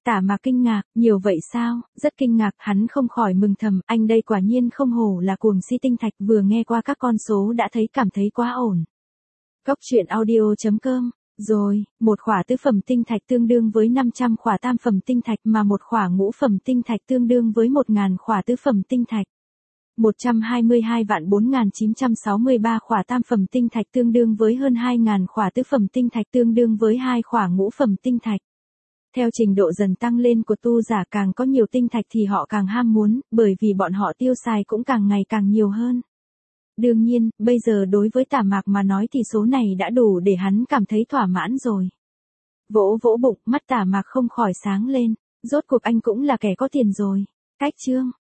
Tả Mạc kinh ngạc, nhiều vậy sao, rất kinh ngạc, hắn không khỏi mừng thầm, anh đây quả nhiên không hổ là cuồng si tinh thạch, vừa nghe qua các con số đã thấy cảm thấy quá ổn. Góc truyện audio.com. Rồi, một khỏa tứ phẩm tinh thạch tương đương với 500 khỏa tam phẩm tinh thạch mà một khỏa ngũ phẩm tinh thạch tương đương với 1.000 khỏa tứ phẩm tinh thạch. 122.4963 khỏa tam phẩm tinh thạch tương đương với hơn 2.000 khỏa tứ phẩm tinh thạch tương đương với 2 khỏa ngũ phẩm tinh thạch. Theo trình độ dần tăng lên của tu giả càng có nhiều tinh thạch thì họ càng ham muốn, bởi vì bọn họ tiêu xài cũng càng ngày càng nhiều hơn. Đương nhiên, bây giờ đối với Tả Mạc mà nói thì số này đã đủ để hắn cảm thấy thỏa mãn rồi. Vỗ vỗ bụng, mắt Tả Mạc không khỏi sáng lên, rốt cuộc anh cũng là kẻ có tiền rồi. Cách chương